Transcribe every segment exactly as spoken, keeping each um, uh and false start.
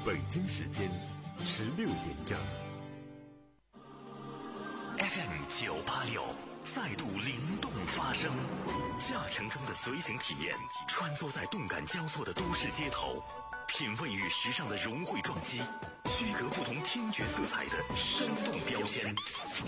北京时间十六点整。 F M 九八六再度灵动发声，驾乘中的随行体验，穿梭在动感交错的都市街头，品味与时尚的融汇撞击，区隔不同听觉色彩的生动标签。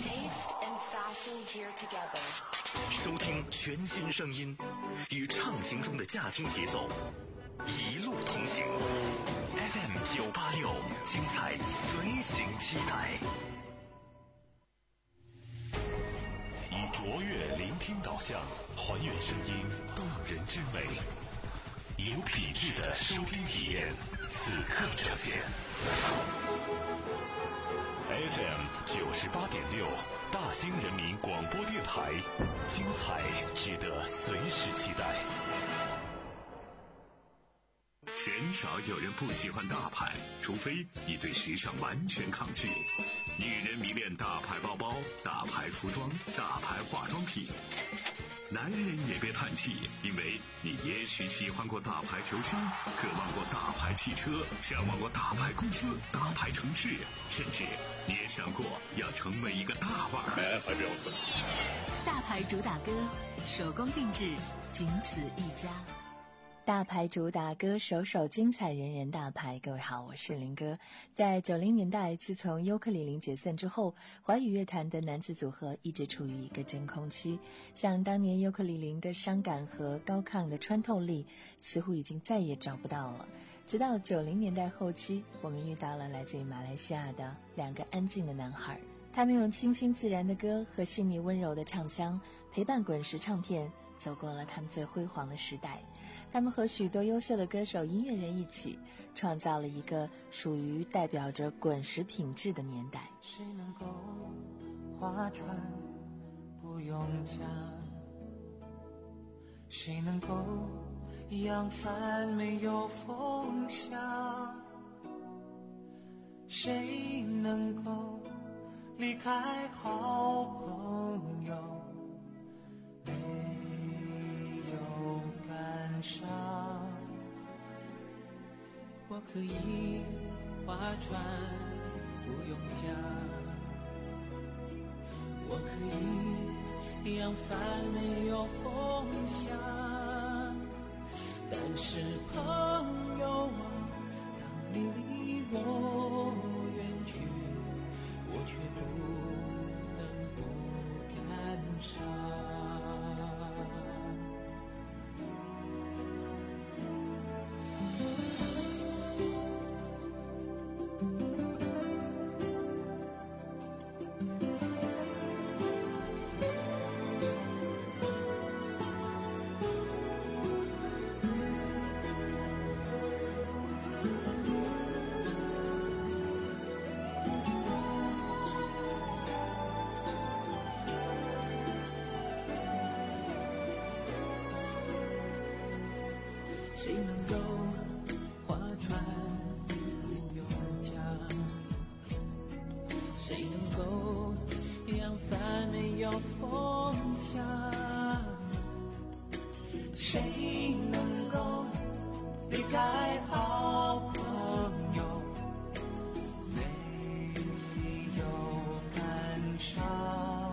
收听全新声音，与畅行中的驾听节奏，一路同行。F M 九八六，精彩随行期待。以卓越聆听导向，还原声音动人之美，有品质的收听体验，此刻呈现。F M 九十八点六，大兴人民广播电台，精彩值得随时期待。 鲜少有人不喜欢大牌，除非你对时尚完全抗拒。女人迷恋大牌包包、大牌服装、大牌化妆品。男人也别叹气，因为你也许喜欢过大牌球星，渴望过大牌汽车，向往过大牌公司、大牌城市，甚至你也想过要成为一个大腕儿。还标准。 大牌主打歌，手工定制，仅此一家。 大牌主打歌，首首精彩，人人大牌。各位好，我是林哥。在九零年代，自从尤克里里解散之后，华语乐坛的男子组合一直处于一个真空期。像当年尤克里里的伤感和高亢的穿透力，似乎已经再也找不到了。直到九零年代后期，我们遇到了来自于马来西亚的两个安静的男孩，他们用清新自然的歌和细腻温柔的唱腔，陪伴滚石唱片走过了他们最辉煌的时代。他们和许多优秀的歌手、音乐人一起，创造了一个属于代表着滚石品质的年代。 谁能够划船不用桨？谁能够扬帆没有风向？谁能够离开好朋友没有感伤？我可以划船不用桨，我可以扬帆没有风向，但是朋友啊，当你离我远去，我却不能不感伤。谁能够划船不用桨？谁能够扬帆没有风向？谁能够离开好朋友没有感伤？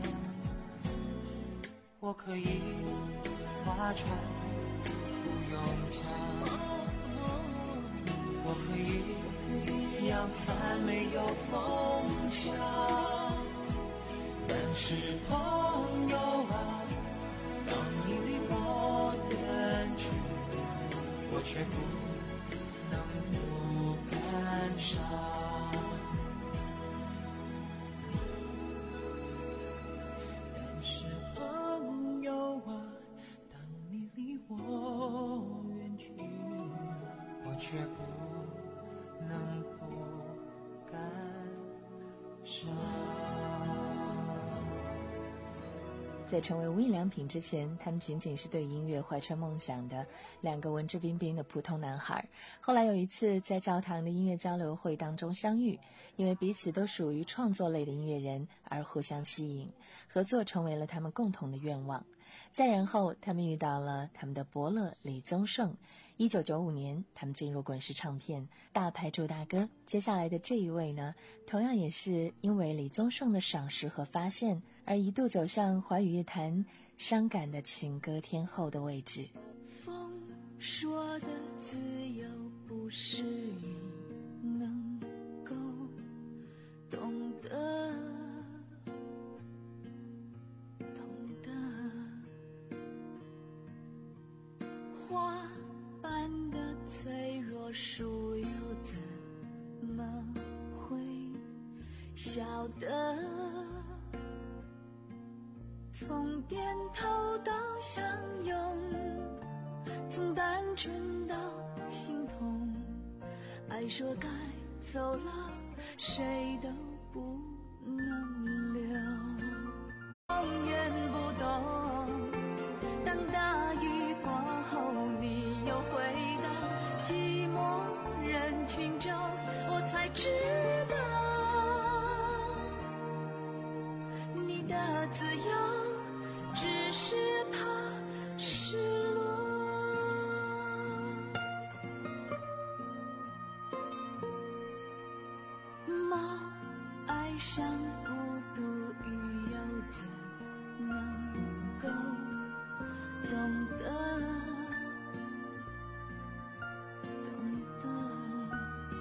我可以划船不用桨，我可以扬帆没有风向，但是朋友啊，当你离我远去，我却不能不感伤。但是朋友啊，当你离我远去，我却不能不感伤。 在成为无印良品之前，他们仅仅是对音乐怀揣梦想的两个文质彬彬的普通男孩。后来有一次在教堂的音乐交流会当中相遇，因为彼此都属于创作类的音乐人而互相吸引，合作成为了他们共同的愿望。再然后他们遇到了他们的伯乐李宗盛， 一九九五年，他们进入滚石唱片，大牌主打歌。接下来的这一位呢，同样也是因为李宗盛的赏识和发现，而一度走上华语乐坛伤感的情歌天后的位置。 风说的自由不是你能够懂得，懂得花般的脆弱树又怎么会晓得，从点头到相拥，从单纯到心痛，爱说该走了，谁都不能留。永远不懂，当大雨过后，你又回到寂寞人群中，我才知道，你的自由只是怕失落。猫爱上孤独，鱼又怎能够懂得，懂得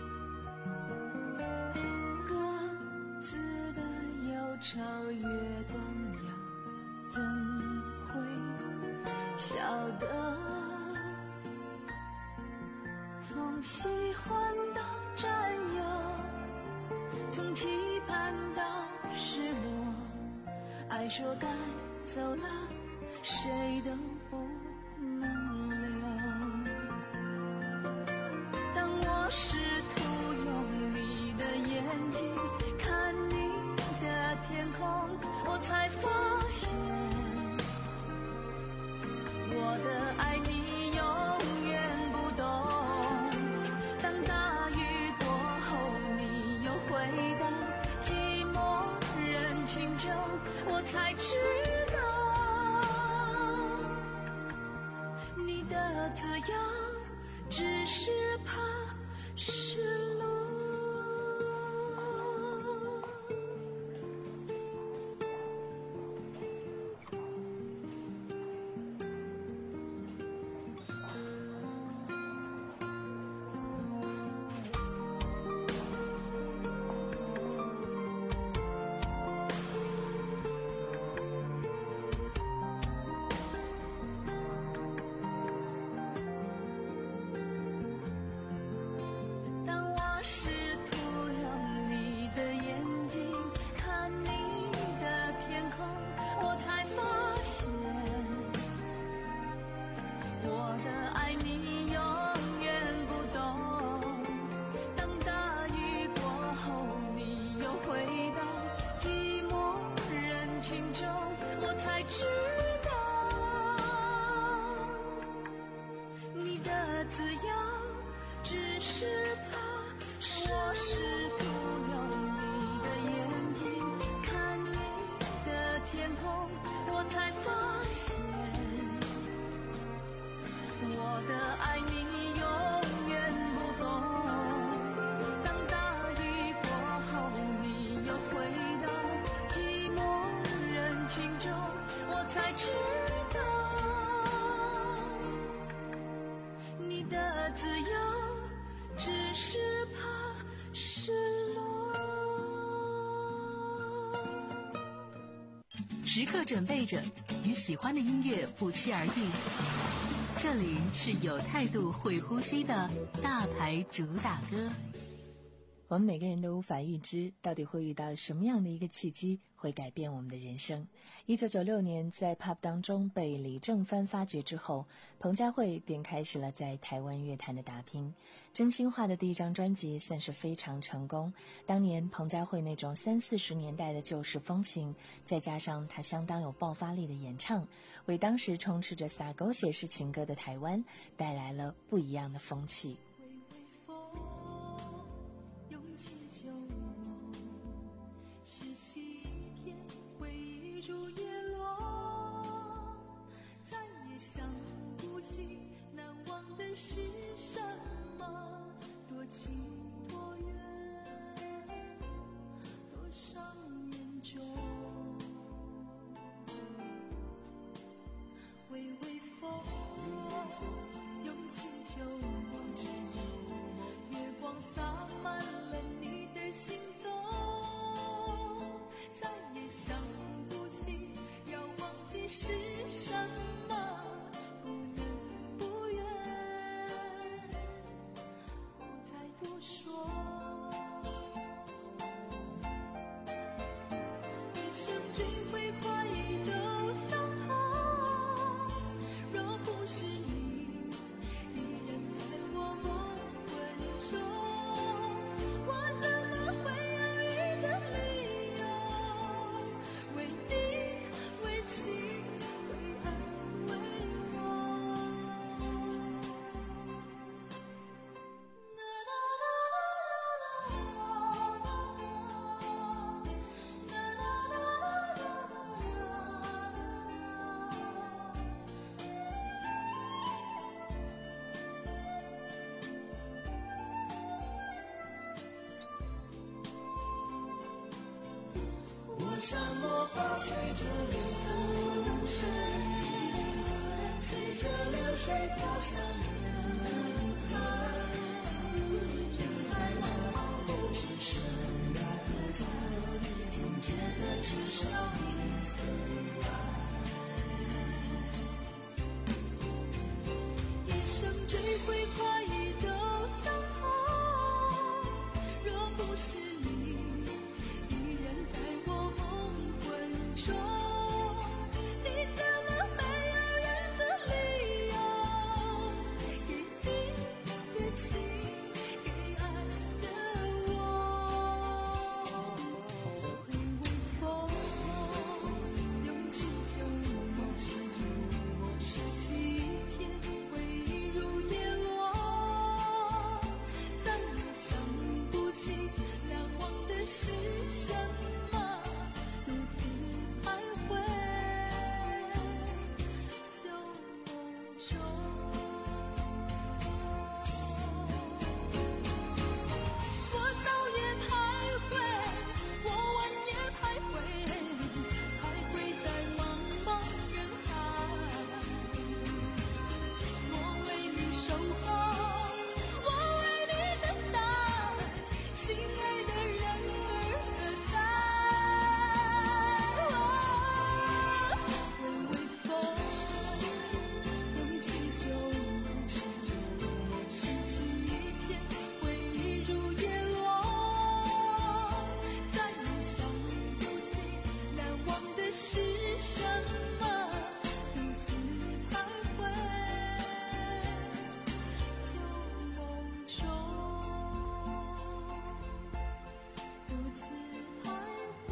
各自的忧愁，月光又怎会晓得，从喜欢到占有，从期盼到失落，爱说该走了，谁都不能留。当我试图用你的眼睛看你的天空，我才发现我的爱你永远不懂。当大雨过后，你又回到寂寞人群中，我才知道，你的自由只是怕失落。试图用你的眼睛看你的天空，我才发现我的爱你永远不懂。当大雨过后，你又回到寂寞人群中，我才知道，你的自由只是怕。我试图用你的眼睛看你的天空，我才发现我的爱你永远不懂。当大雨过后，你又回到寂寞人群中，我才知道，你的自由只是怕失落。 时刻准备着，与喜欢的音乐不期而遇。这里是有态度、会呼吸的大牌主打歌。 我们每个人都无法预知到底会遇到什么样的一个契机会改变我们的人生。一九九六年在 Pop 当中被李正帆发掘之后，彭佳慧便开始了在台湾乐坛的打拼。真心话的第一张专辑算是非常成功，当年彭佳慧那种三四十年代的旧式风情，再加上她相当有爆发力的演唱，为当时充斥着洒狗血式情歌的台湾带来了不一样的风气。 想不起难忘的是什么？多近多远，多伤眼中。微微风，用清秋梦，月光洒满了你的行踪，再也想不起要忘记是什么，不能不愿，不再多说。一生追悔怀疑都相同，若不是你依然在我梦魂中，我怎么会有一个理由为你为情为爱为我。我像落花随着流水，随着流水飘向人海，人海茫茫不知生来何在，总觉得至少一份爱。一生追悔怀疑都相同，若不是你依然在我梦魂中，你怎么会有人的理由给你的情给爱的我？微微风，用清秋梦，拾起一片回忆如叶落，再也想不起难忘的是什么，独自徘徊旧梦中。我早也徘徊，我晚也徘徊，徘徊在茫茫人海。我为你守候，我为你等待，心爱的人儿何在？微微风，用清秋梦，拾起一片回忆如叶落，再也想不起难忘的是什么，独自徘徊旧梦中，独自徘徊，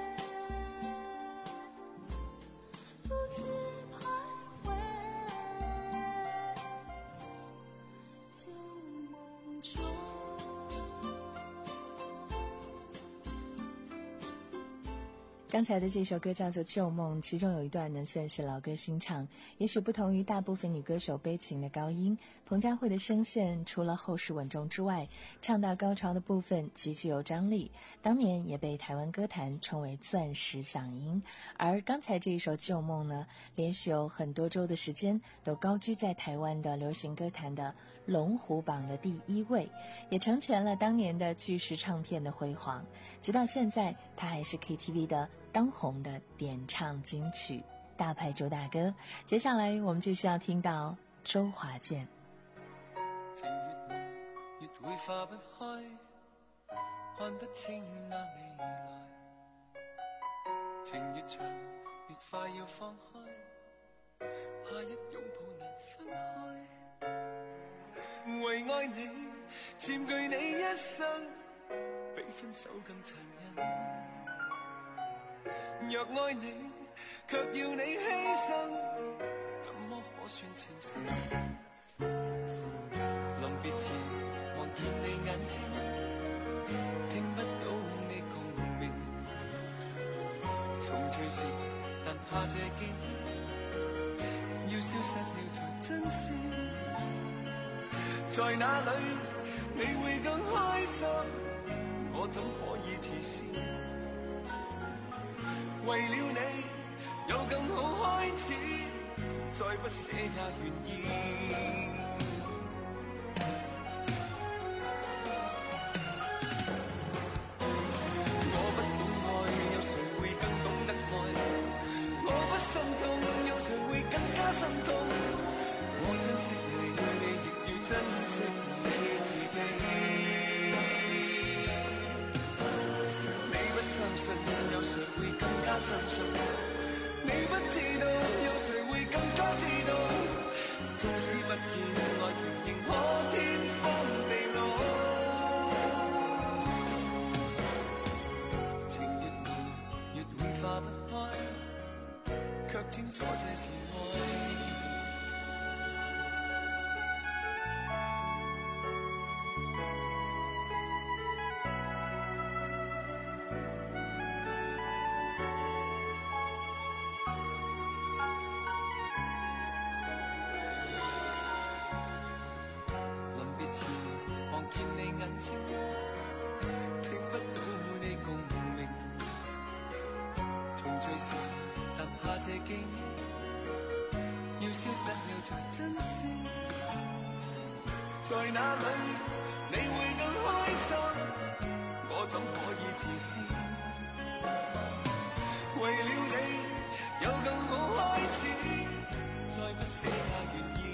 独自徘徊旧梦中。 刚才的这首歌叫做《旧梦》，其中有一段呢算是老歌新唱。也许不同于大部分女歌手悲情的高音，彭佳慧的声线除了厚实稳重之外，唱到高潮的部分极具有张力，当年也被台湾歌坛称为钻石嗓音。而刚才这一首《旧梦》呢，连续有很多周的时间都高居在台湾的流行歌坛的龙虎榜的第一位，也成全了当年的巨石唱片的辉煌。直到现在，它还是 K T V 的当红的点唱金曲，大牌主打歌。接下来我们就需要听到周华健。 情越濃越會化不開，看不清那未來，情越長越快要放開，怕一擁抱難分開，為愛你佔據你一生，比分手更殘忍，若愛你卻要你犧牲，怎麼可算情深？臨別前望見你眼睛，聽不到你共鳴，重聚時但怕這記憶要消失了才珍惜。 在哪里你會更開心？我怎可以自私？為了你有更好開始，再不捨也願意。我不懂愛，有誰會更懂得愛？我不心痛，有誰會更加心痛？我珍惜你，你亦要珍惜你自己。你不相信，有誰會更加相信？你不知道，有誰會更加知道？縱使不見愛情，仍可天荒地老。情越濃，越會化不開，卻清楚這是愛。聽不到你共鳴，重聚時留下這記憶，要消失又再珍惜。在哪裏你會更開心？我怎可以自私？為了你有更好開始，再不捨也願意。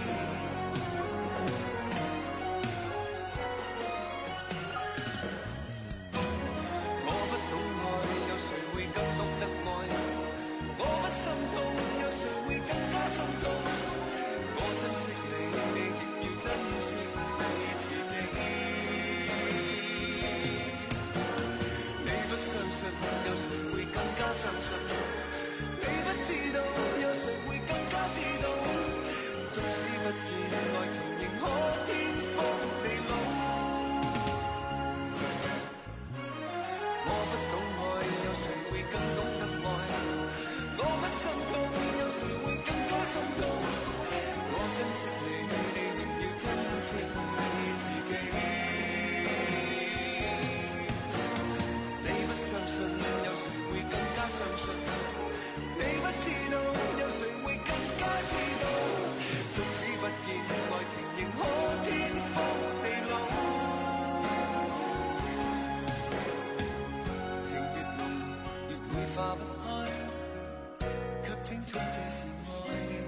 化不開，卻清楚這是愛。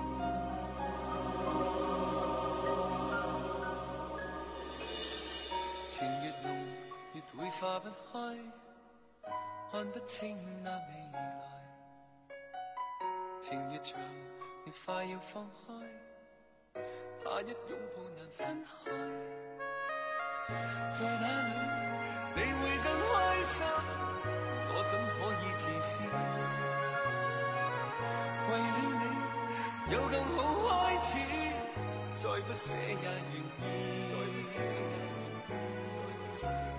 情越濃，越會化不開，看不清那未來。情越長，越快要放開，怕一擁抱難分開。在哪裏你會更開心？我怎可以自私？為了你有更好開始，再不捨也願意。再不捨也願意。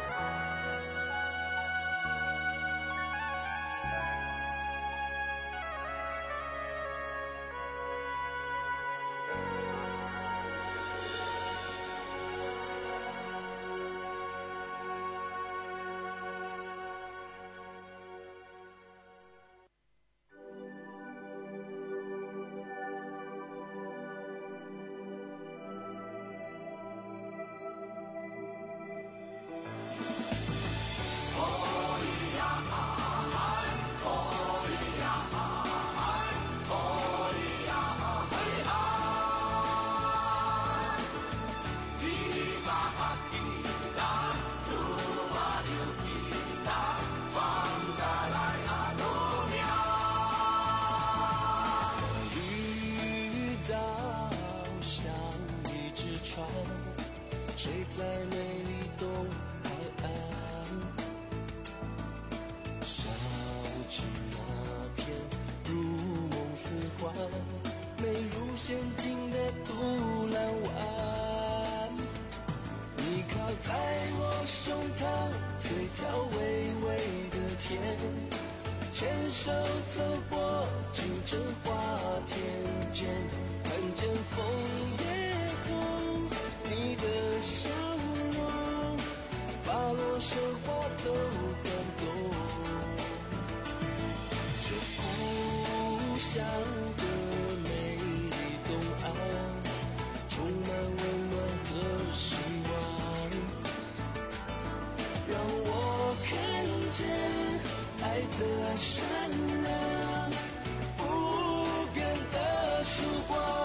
谁在美丽东海岸烧起那片如梦似幻美如仙境的杜兰湾，你靠在我胸膛，嘴角微微的甜，牵手走过清澈花田间，看见枫叶红闪亮不变的曙光。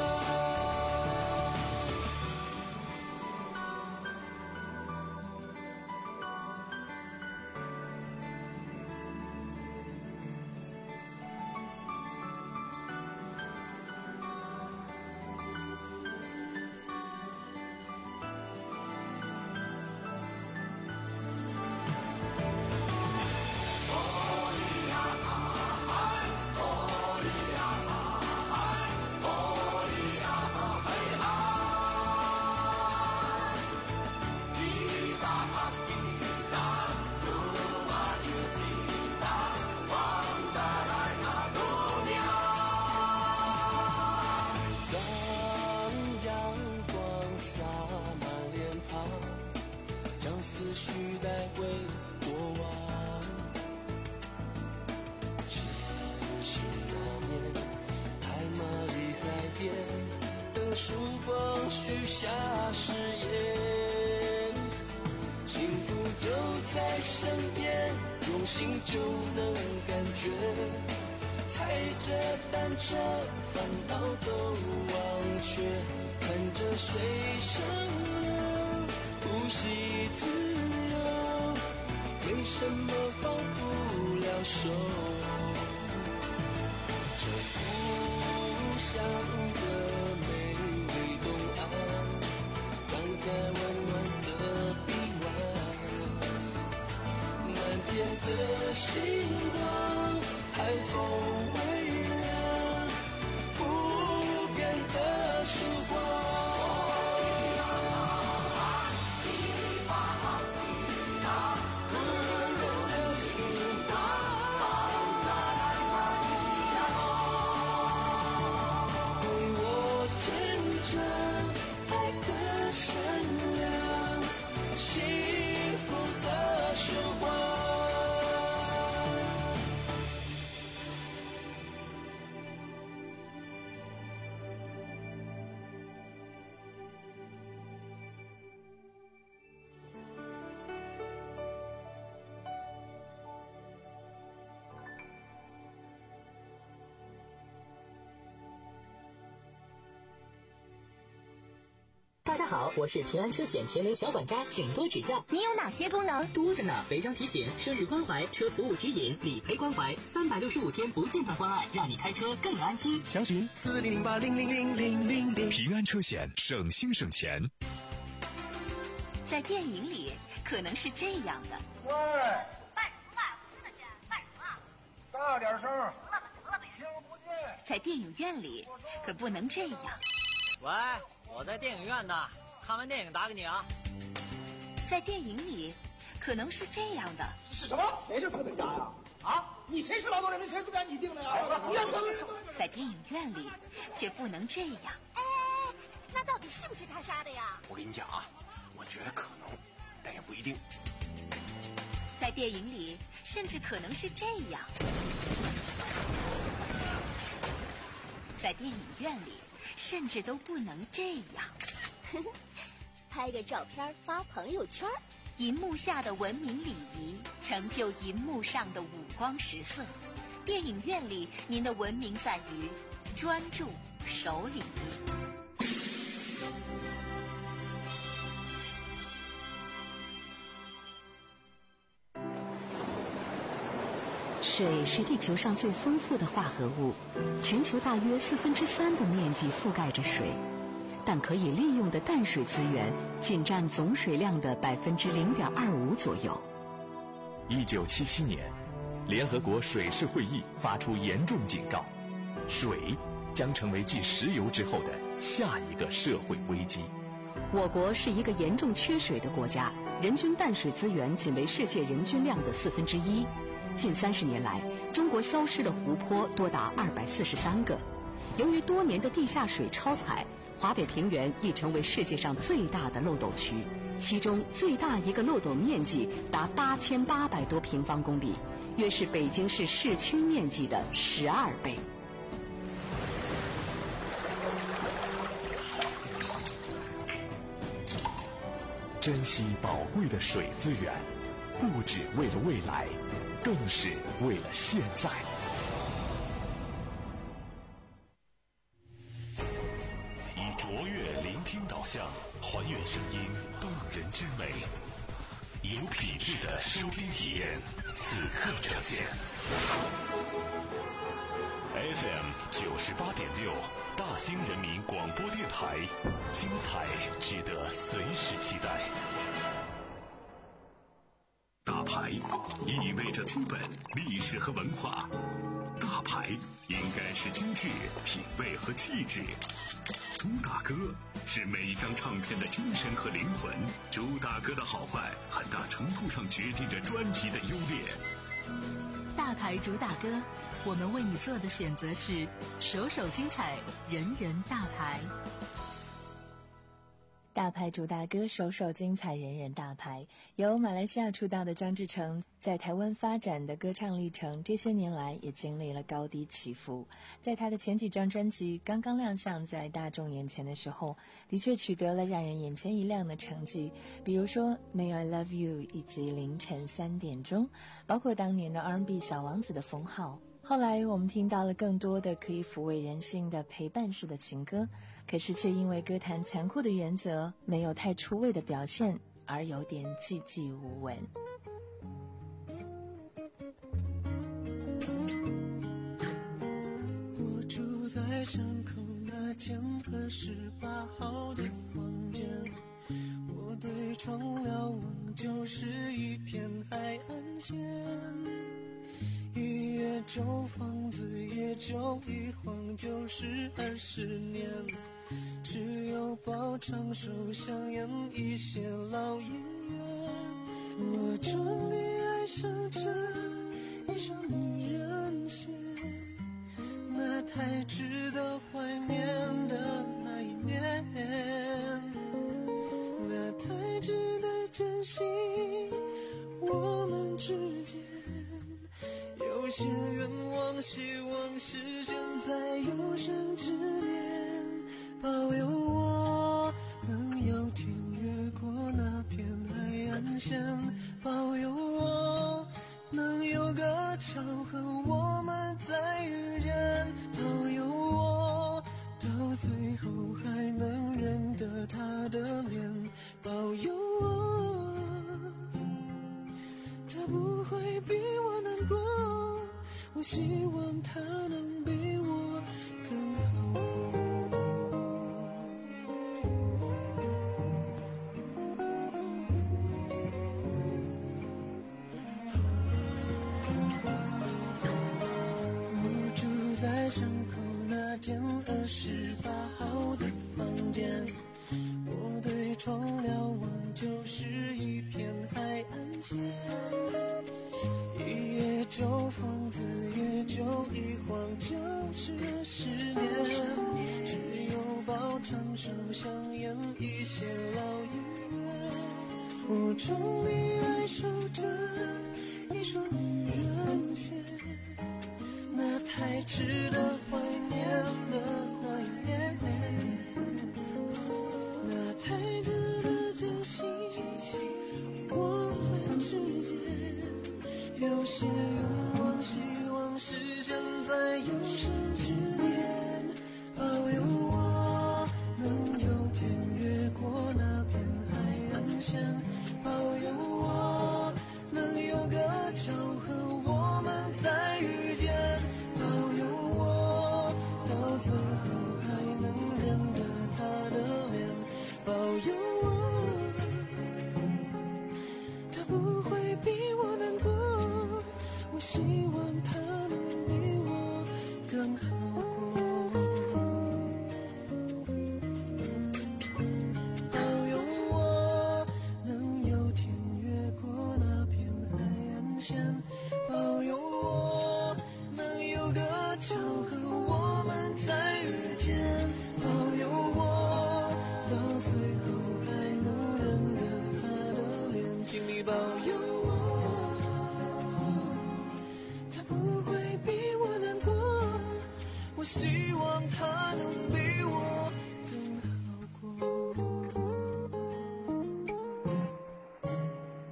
曙光许下誓言，幸福就在身边，用心就能感觉。踩着单车，烦恼都忘却，看着水上流，呼吸自由，为什么放不了手？这故乡的美丽东岸，张开温暖的臂弯，满天的星光，海风微凉，不变的曙光。 大家好，我是平安车险全能小管家，请多指教。 你有哪些功能？ 多着呢，违章提醒、生日关怀、车服务指引、理赔关怀，三百六十五天不间断关爱，让你开车更安心。 详询四零零八零零零零零零。平安车险，省心省钱。 在电影里，可能是这样的。 喂，卖什么卖？我听得见，卖什么？大点声。得了吧，得了呗，听不见。 在电影院里，可不能这样。 喂，我在电影院呢，看完电影打给你啊。 在电影里，可能是这样的。 是什么？谁是资本家呀？啊，你谁是劳动人民？谁资本家你定的呀？你要在电影院里，却不能这样。 哎，那到底是不是他杀的呀？ 我跟你讲啊，我觉得可能，但也不一定。 在电影里，甚至可能是这样。在电影院里，甚至都不能这样。 拍个照片发朋友圈。 银幕下的文明礼仪，成就银幕上的五光十色。电影院里，您的文明在于专注、守礼。 水是地球上最丰富的化合物，全球大约四分之三的面积覆盖着水，但可以利用的淡水资源仅占总水量的百分之零点二五左右。 一九七七年，联合国水事会议发出严重警告，水将成为继石油之后的下一个社会危机。 我国是一个严重缺水的国家，人均淡水资源仅为世界人均量的四分之一。近三十年来，中国消失的湖泊多达二百四十三个。由于多年的地下水超采，华北平原已成为世界上最大的漏斗区，其中最大一个漏斗面积达八千八百多平方公里，约是北京市市区面积的十二倍。 珍惜宝贵的水资源， 不只为了未来，更是为了现在。 以卓越聆听导向，还原声音动人之美，有品质的收听体验，此刻呈现。F M 九十八点六，大兴人民广播电台，精彩值得随时期待。 大牌意味着资本、历史和文化，大牌应该是精致、品味和气质。朱大哥是每一张唱片的精神和灵魂，朱大哥的好坏很大程度上决定着专辑的优劣。 大牌主打歌，我们为你做的选择是首首精彩，人人大牌。 大牌主打歌，首首精彩，人人大牌。由马来西亚出道的张志成在台湾发展的歌唱历程，这些年来也经历了高低起伏。在他的前几张专辑刚刚亮相在大众眼前的时候，的确取得了让人眼前一亮的成绩，比如说 May I Love You 以及凌晨三点钟，包括当年的 R and B 小王子的封号。后来我们听到了更多的可以抚慰人心的陪伴式的情歌，可是却因为歌坛残酷的原则，没有太出位的表现，而有点寂寂无闻。 我住在巷口那间二十八号的房间，我对窗瞭望就是一片海岸线，一夜旧房子也就一晃就是二十年，只有包场手香烟一些老姻缘。我终于爱上这一双女人线，那太值得怀念的那一年，那太值得珍惜我们之间。有些愿望希望实现在有生之年，保佑我能有天越过那片海岸线，保佑我能有个巧合我们再遇见，保佑我到最后还能认得她的脸，保佑我她不会比我难过，我希望他能比我更好过。我住在巷口那间二十八号的房间，我对窗瞭望就是一片海岸线，一夜旧房子也就一晃就是二十年，只有包场手香烟一些老姻缘。我终于爱上这一双女人线，那太值得怀念的那一年，那太值得珍惜我们之间。有些愿望希望实现在有生之年，保佑我能有天越过那片海岸线，保佑我能有个巧合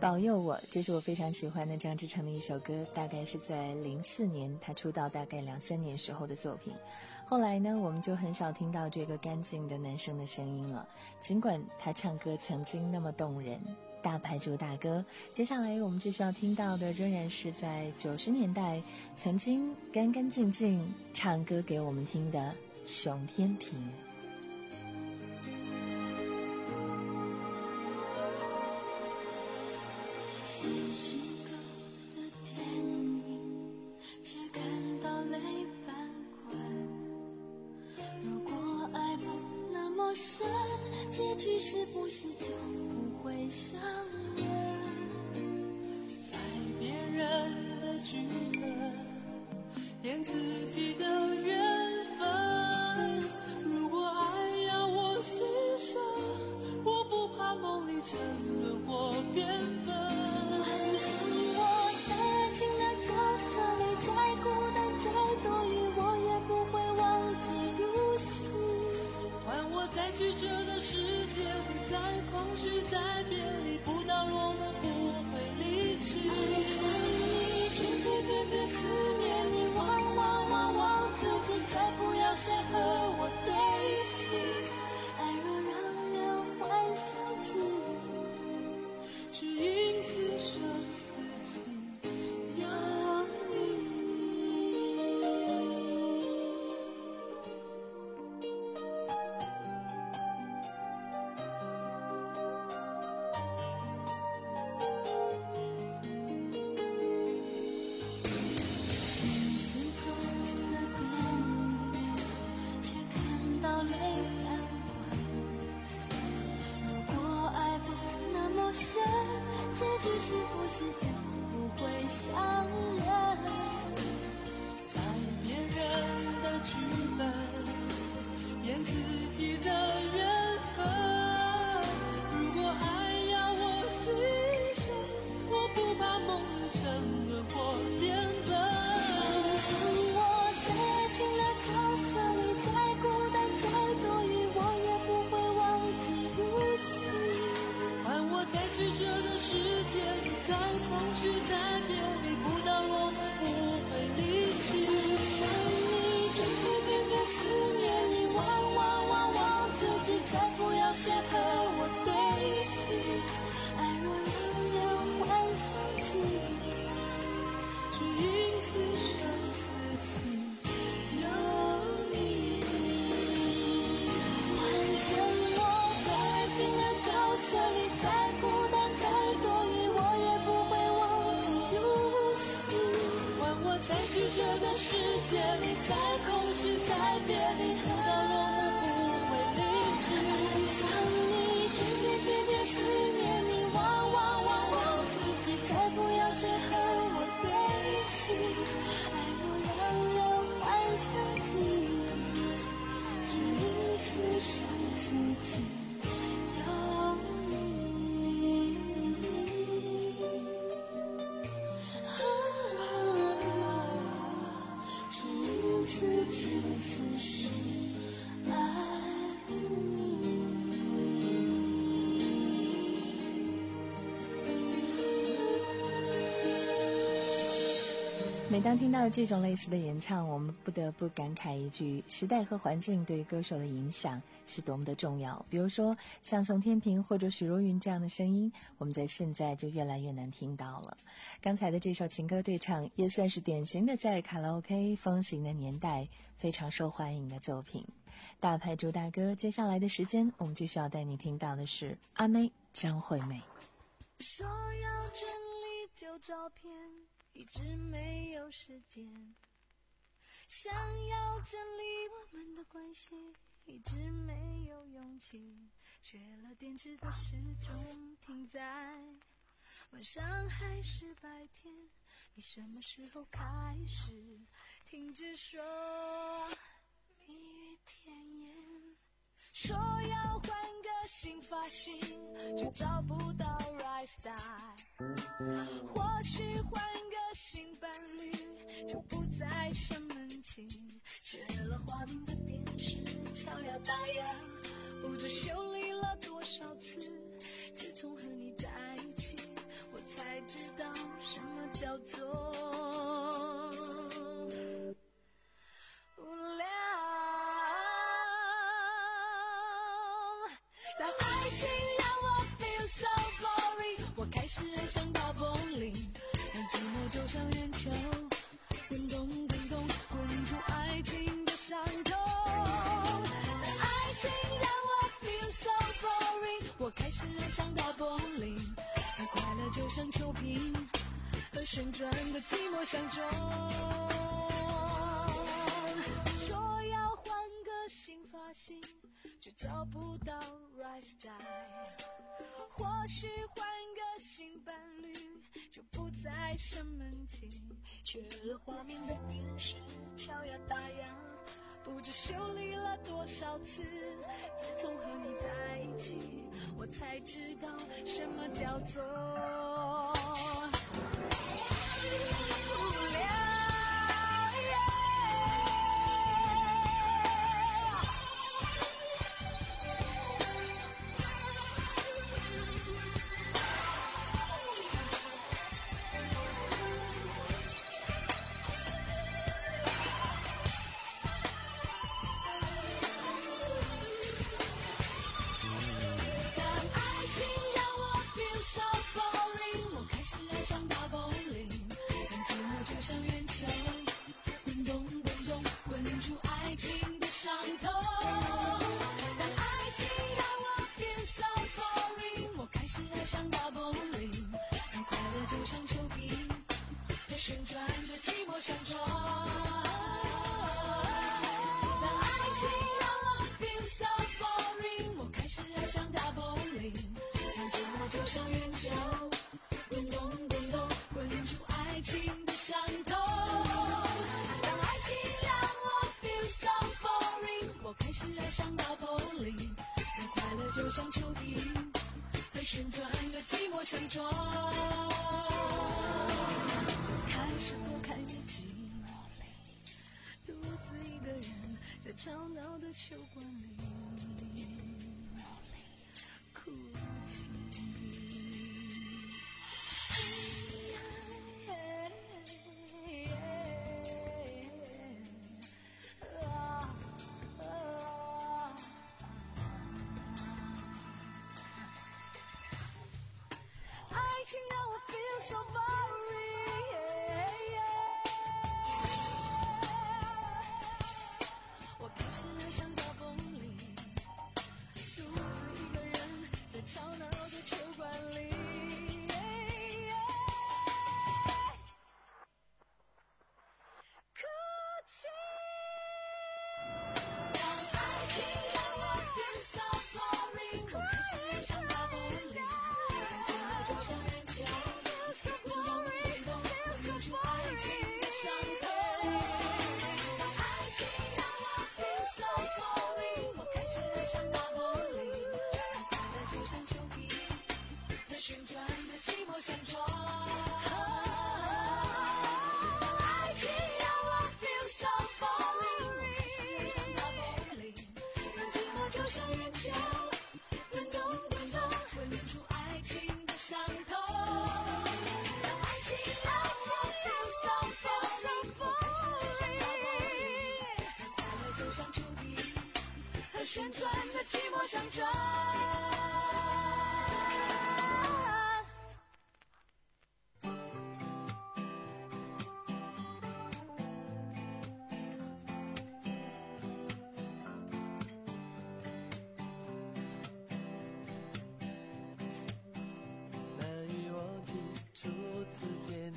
保佑我，这是我非常喜欢的张志成的一首歌，大概是在零四年他出道大概两三年时候的作品。后来呢，我们就很少听到这个干净的男生的声音了，尽管他唱歌曾经那么动人。大牌主大哥，接下来我们继续要听到的仍然是在九十年代曾经干干净净唱歌给我们听的熊天平。 结局是不是就不会相认？在别人的剧本演自己的缘分，如果爱要我牺牲，我不怕梦里沉沦或变笨，完成我在情的角色里，再孤单再多余我也不会忘记入戏，换我再曲折的世界里，在空虚在别离，不到落幕不会离去，爱上你天天天天思念你，忘忘忘忘自己，再不要谁和我对戏，爱若让人幻想记忆，只因此生此情有你。是不是就不会相认？在别人的剧本演自己的缘分，如果爱要我牺牲，我不怕梦里沉沦或变笨，完成我在情的角色里，再孤单再多余我也不会忘记入戏，换我在曲折的世界里，在空虚在别离，不到落幕不会离去，想你天天天天思念你，忘忘忘忘自己，再不要谁和我对戏，爱若让人幻想记忆，只因此生此情有你，完成我在爱情的角色里，再孤单再多余我也不会忘记入戏，换我在曲折的世界里，在空虚在别离，不到落幕不会离去，爱上你天天天天思念你，忘忘忘忘自己，再不要谁和我对戏，爱若让人幻想记忆，只因此生此情有你，只因此情此事爱你。 每当听到这种类似的演唱，我们不得不感慨一句，时代和环境对于歌手的影响是多么的重要。比如说像熊天平或者许茹芸这样的声音，我们在现在就越来越难听到了。刚才的这首情歌对唱也算是典型的在卡拉 OK 风行的年代非常受欢迎的作品。大牌主大哥，接下来的时间我们继续要带你听到的是阿妹张惠妹。 说要整理旧照片，一直没有时间，想要整理我们的关系，一直没有勇气，缺了电池的时钟停在晚上还是白天，你什么时候开始停止说蜜语甜言，说要换个新发型就找不到 right style， 或许换个新伴侣就不再生闷气，学了花瓶的电视敲要打烊，不知修理了多少次，自从和你在一起我爱上大风铃，而快乐就像球瓶和旋转的寂寞相撞。说要换个新发型，却找不到 right style。或许换个新伴侣，就不再生闷气。缺了画面的电视，敲呀打呀，不知修理了多少次。自从和你在一起，我才知道什么叫做无聊。相撞，当爱情让我 feel so boring， 我开始爱上大风铃，让寂寞就像圆球，滚动滚动滚出爱情的伤痛。当爱情让我 feel so boring， 我开始爱上大风铃，让快乐就像球瓶和旋转的寂寞相撞。开始不看日记，独自一个人在吵闹的球馆里哭泣。爱情让我 feel so boring，我开始爱上大风铃，独自一个人在吵闹的球馆里哭泣。当爱情让我 feel so boring， 我开始爱上大风铃，让寂寞就像圆球，滚动滚动滚出爱情的伤痛。像大风铃，让快乐就像球瓶和旋转的寂寞相撞。当爱情让我 feel so boring， 我开始爱上大风铃，让寂寞就像圆球，滚动滚动滚出爱情的伤痛。当爱情让我 feel so boring， 我开始爱上大风铃，让快乐就像球瓶和旋转的寂寞相撞。 难以忘记初次见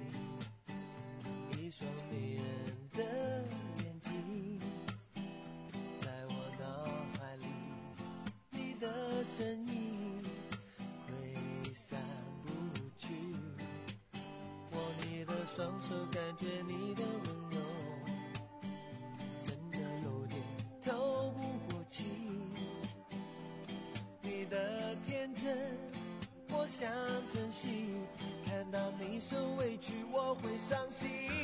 你，一双迷人的眼睛，在我脑海里，你的身影挥散不去。握你的双手，感觉你的温柔，真的有点透不过气。你的天真，我想珍惜，看到你受委屈，我会伤心。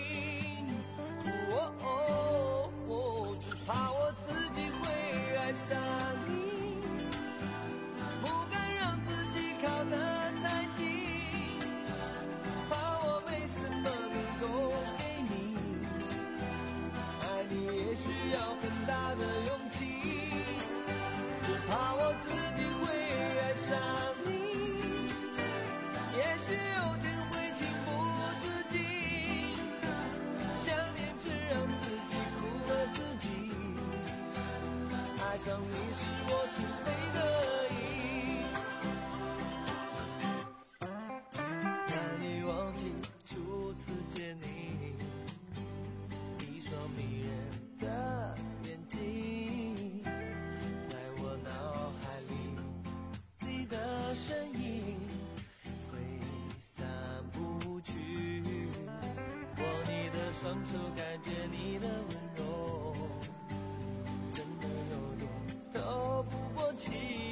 哦哦哦，只怕我自己会爱上你，不敢让自己靠得太近，怕我没什么能够给你，爱你也需要很大的勇气，只怕我自己会爱上你。也许有天会情不自禁，想念只让自己苦了自己，爱上你是我情非得已， 受感觉你的温柔，真的有点透不过气。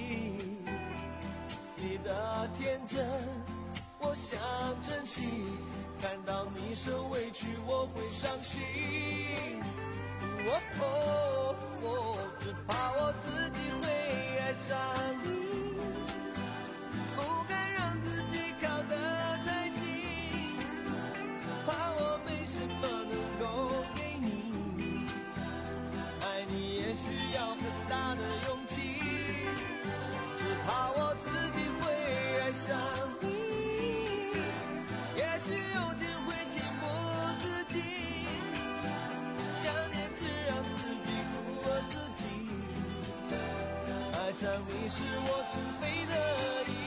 你的天真我想珍惜，看到你受委屈我会伤心。哦哦哦，只怕我自己会爱上你，不敢让自己靠得太近，怕我没什么能够给你，爱你也需要很大的勇气，只怕我自己会爱上你，也许有天会情不自禁，想念只让自己苦了自己，爱上你是我情非得已。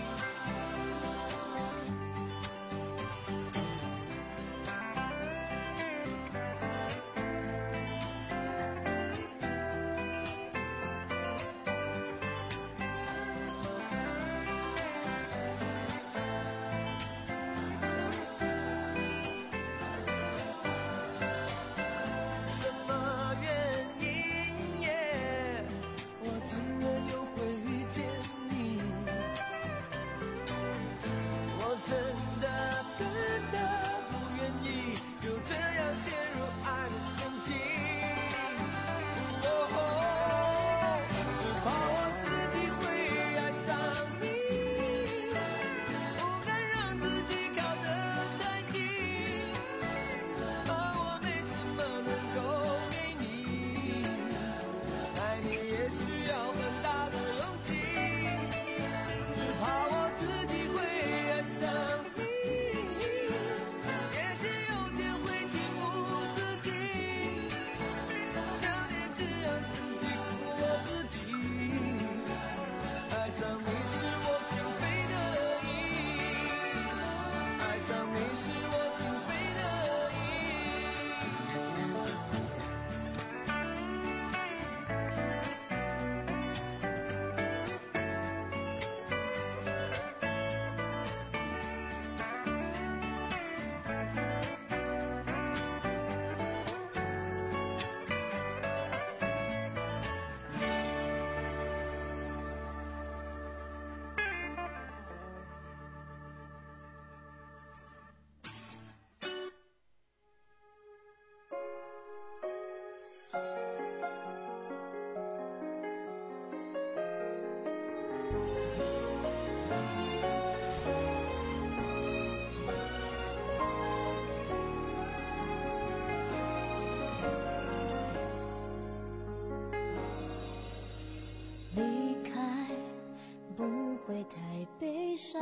太悲伤，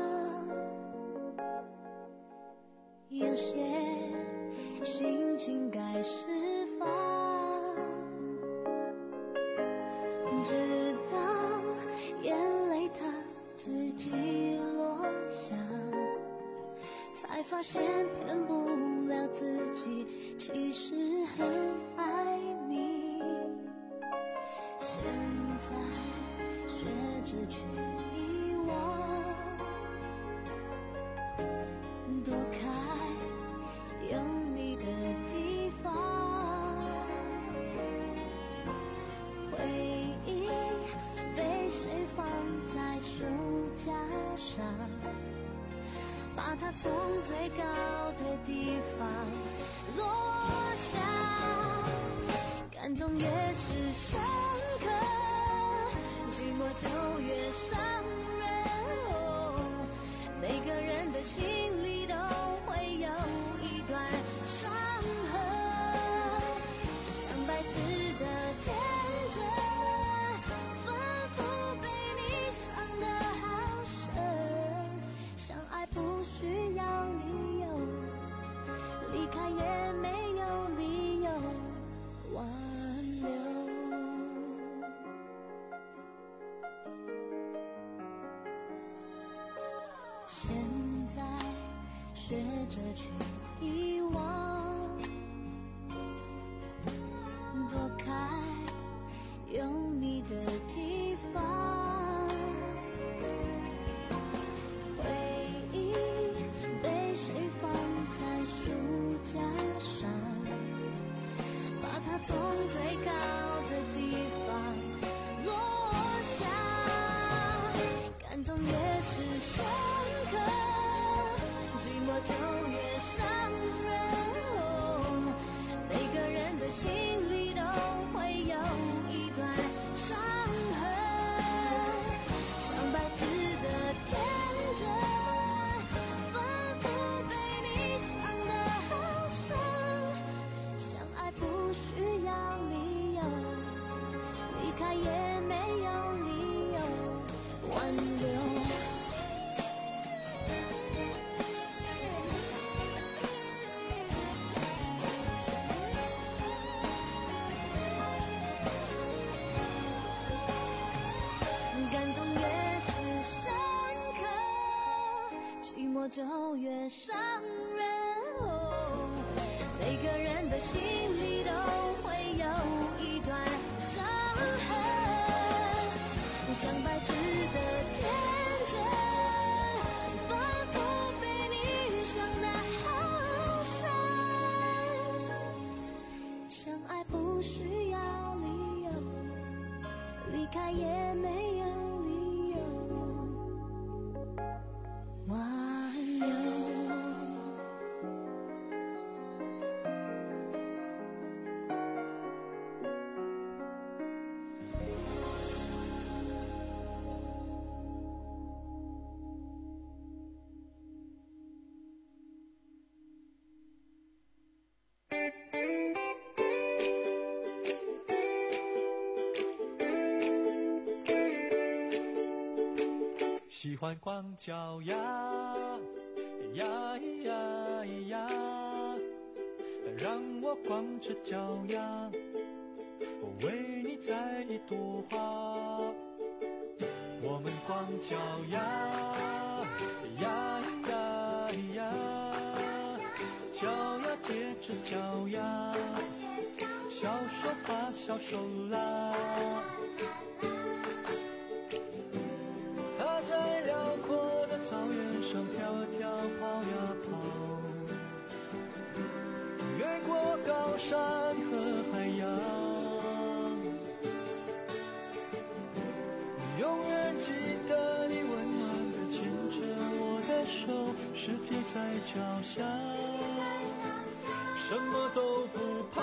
有些心情该释放，直到眼泪它自己落下，才发现骗不了自己，其实很爱你。现在学着去遗忘，躲开有你的地方，回忆被谁放在书架上，把它从最高的地方落下，感动越是深刻，寂寞就越伤人。哦，每个人的心里都会有一段伤痕，像白痴的天真，反复被你伤得好深。相爱不需要理由，离开也没有理由挽留。现在学着去遗忘，躲开有你的地方，回忆被谁放在书架上， 感动越是深刻，寂寞就越伤人。哦，每个人的心里都会有一段伤痕，像白纸的天真，反复被你伤得好深。相爱不需要理由，离开也没有理由挽留。感动越是深刻，寂寞就越伤人。哦，每个人的心里都会有一段伤痕，像白纸的天真，反复被你伤得好深。相爱不需要理由，离开也没有理由挽留。 喜欢光脚丫，呀呀呀，让我光着脚丫，为你摘一朵花。我们光脚丫，呀呀呀，脚丫贴着脚丫，小手把小手拉。他在辽阔的草原上跳啊跳，跑呀跑，越过高山和海洋，永远记得你温暖的牵着我的手，世界在脚下，什么都不怕，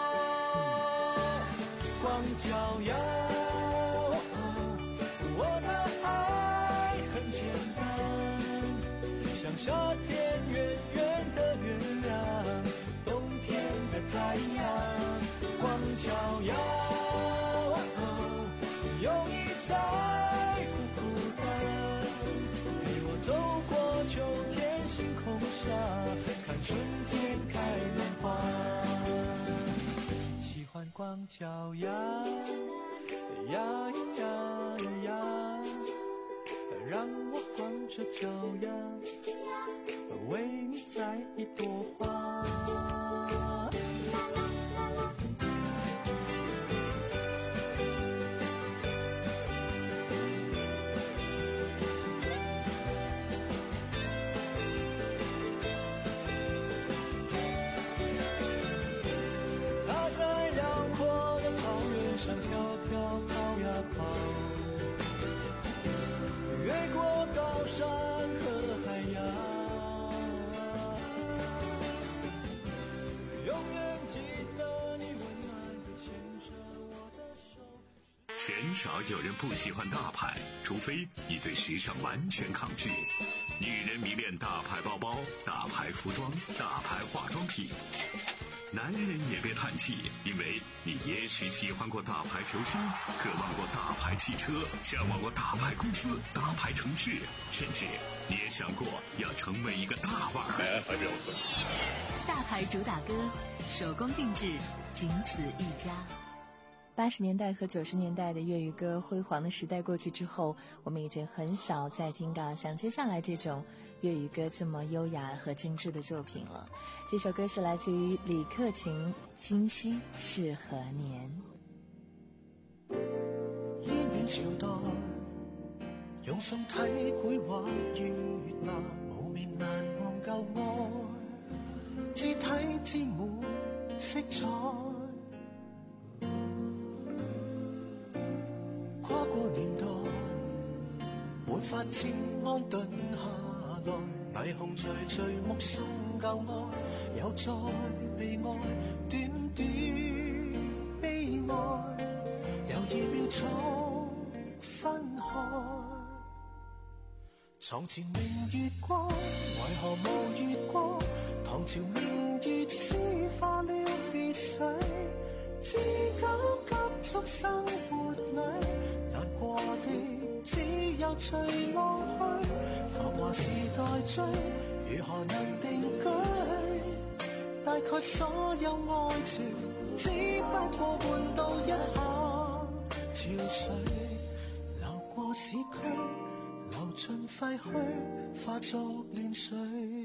光脚丫。我的爱很简单，像夏天圆圆的月亮，冬天的太阳，光脚丫，有你在不孤单，陪我走过秋天星空下，看春天开满花。喜欢光脚丫，呀呀呀，让我光着脚丫，为你摘一朵花。他在辽阔的草原上跳跳跑呀跑，越过高山和海洋，永远记得你温暖地牵着我的手。 鲜少有人不喜欢大牌，除非你对时尚完全抗拒。女人迷恋大牌包包、大牌服装、大牌化妆品。男人也别叹气，因为你也许喜欢过大牌球星，渴望过大牌汽车，向往过大牌公司、大牌城市，甚至你也想过要成为一个大腕儿。 大牌主打歌，手工定制，仅此一家。 八十年代和九十年代的粤语歌辉煌的时代过去之后，我们已经很少再听到像接下来这种粤语歌这么优雅和精致的作品了。这首歌是来自于李克勤，今夕是何年。 煙面朝代，用信體繪畫於那無眠難忘舊愛，肢體沾滿色彩。跨過年代，沒法子安頓下來，霓虹徐徐目送舊愛，又再被愛，短短悲哀，猶豫秒速分開。床前明月光，為何無月光？唐朝明月詩化了別緒，知交急速生活裏，難過的只有隨浪去。浮華時代追，如何能定居？大概所有愛情，只不過換到一下潮水，流過市區，流盡廢墟，化作亂水。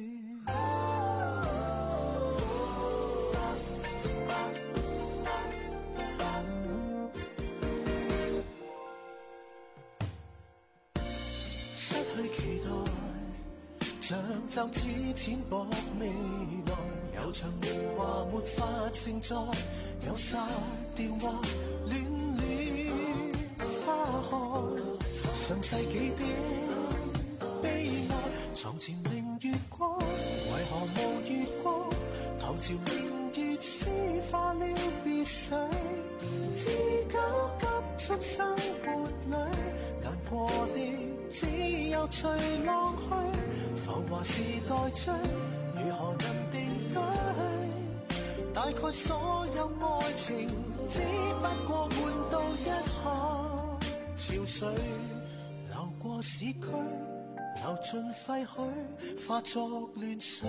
失去期待，像皺紙淺薄未來，有場年華沒法承載，有殺掉或戀戀花開，上世紀的悲哀。床前明月光，為何無月光？唐朝明月詩化了別緒，知交急速生活裏，難過的只有隨浪去。浮華時代追，如何能定居？大概所有愛情，只不過換到一下潮水，流過市區，流盡廢墟，化作亂水。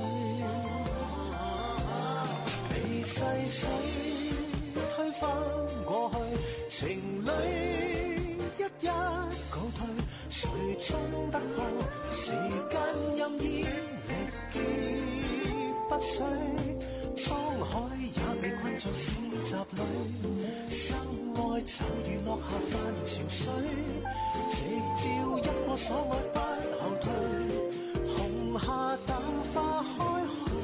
被細水推翻過去，情侶一一告退，誰衝得過時間任意力竭不衰，滄海也被困在市集裏，生愛就如落下泛潮水，夕照一個所愛不後退，紅霞淡化開去。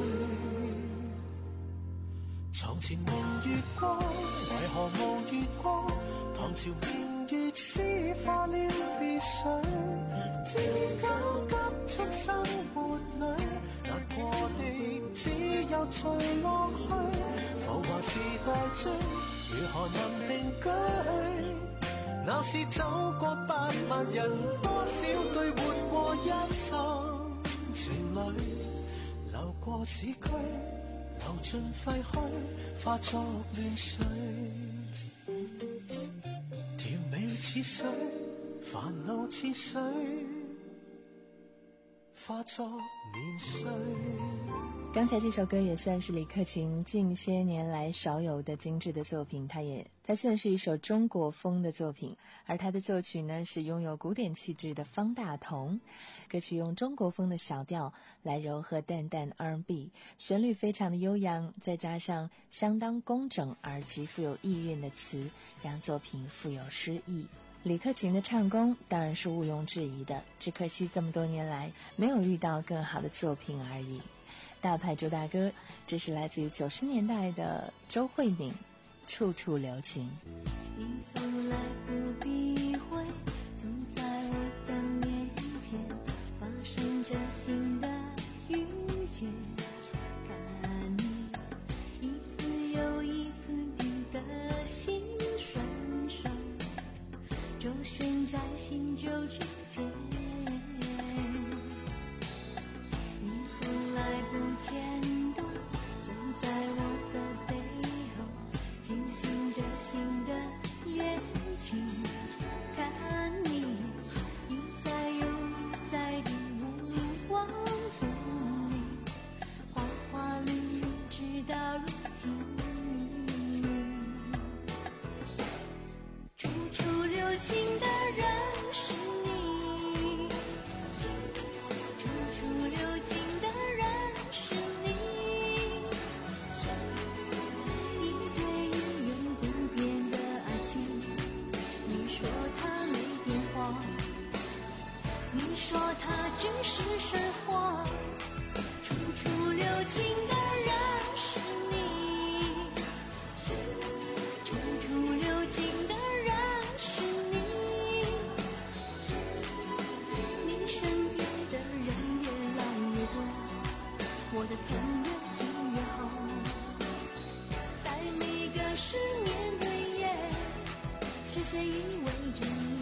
床前明月光，為何無月光？唐朝明月詩化了別緒，知交急速生活裏，難過的只有隨浪去。浮華時代追，如何能定居？鬧市走過百萬人，多少對活過一生情侶，流過市區，流盡廢墟，化作亂水。甜美似水，煩惱似水，化作年歲。 刚才这首歌也算是李克勤近些年来少有的精致的作品，它也它算是一首中国风的作品，而它的作曲呢是拥有古典气质的方大同。歌曲用中国风的小调来柔和淡淡 R and B， 旋律非常的悠扬，再加上相当工整而极富有意蕴的词，让作品富有诗意。李克勤的唱功当然是毋庸置疑的，只可惜这么多年来没有遇到更好的作品而已。大牌周大哥，这是来自于九十年代的周慧敏，处处留情。 你从来不避讳，总在我的面前发生着新的遇见，看你一次又一次地得心顺手，周旋在新旧之间，你从来不间断走在我的背后，进行着新的恋情，看你一再又一再地目光锋利，花花绿绿直到如今，处处留情的人是你，处处留情的人是你，一对永远不变的爱情，你说它没变化，你说它只是神话，处处留情的人是你，处处留情的人是你， 身边的人越来越多，我的疼越紧越厚，在每个失眠的夜，是谁依偎着你？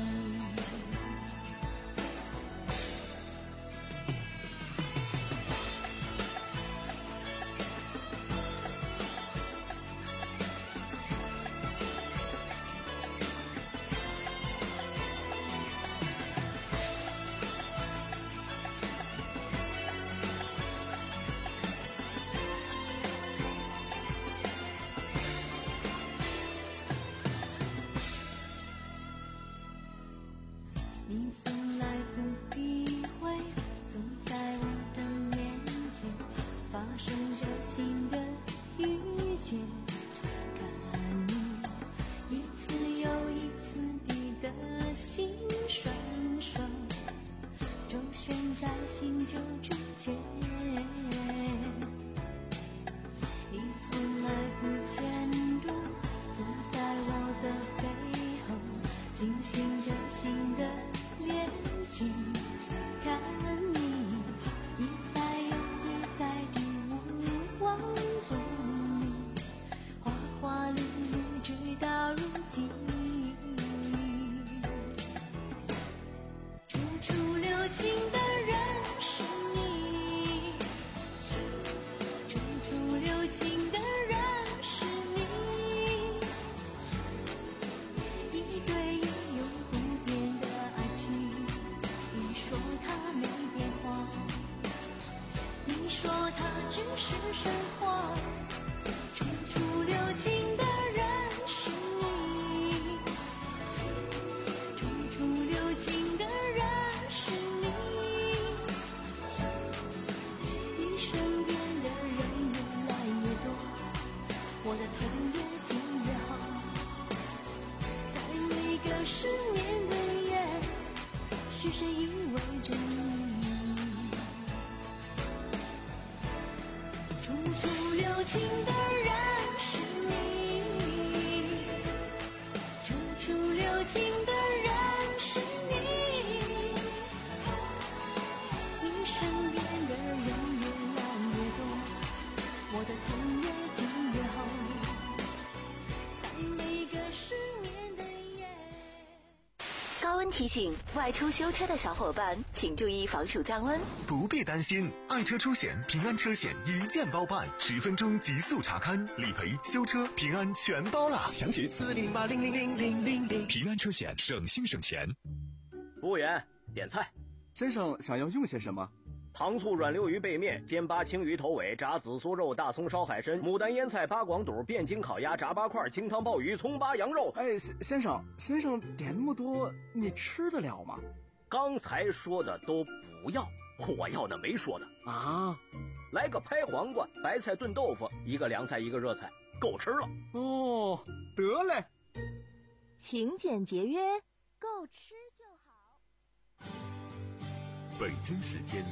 你从来不避讳，总在我的面前发生着新的遇见，看你一次又一次地的心酸手，周旋在新旧之间。你从来不间断，总在我的背后进行着新的恋情，看你一再又一再地无往不利，花花绿绿直到如今。处处留情的人是你，处处留情的人是你，一对一永不变的爱情，你说它没变化，你说它只是神话，处处留情的人是你，处处留情的人是你，你身边的人越来越多，我的疼越紧越好，在每个失眠的夜，是谁依偎着你？处处留情的人是你，处处留情的人是你，你身边的人越来越多，我的疼越紧越好，在每个失眠的夜。 高温提醒，外出修车的小伙伴请注意防暑降温。 不必担心，爱车出险平安车险一键包办，十分钟极速查勘、理赔、修车、平安全包啦！详询四零八零零零零零零。平安车险，省心省钱。 服务员，点菜。 先生想要用些什么？ 糖醋软溜鱼背面、煎八青鱼头尾、炸紫苏肉、大葱烧海参、牡丹腌菜、八广肚、汴京烤鸭、炸八块、清汤鲍鱼、葱八羊肉。 哎，先生，先生点那么多，你吃得了吗？ 刚才说的都不要，我要的没说的啊。 来个拍黄瓜、白菜炖豆腐，一个凉菜一个热菜，够吃了。 哦，得嘞。 勤俭节约，够吃就好。 北京时间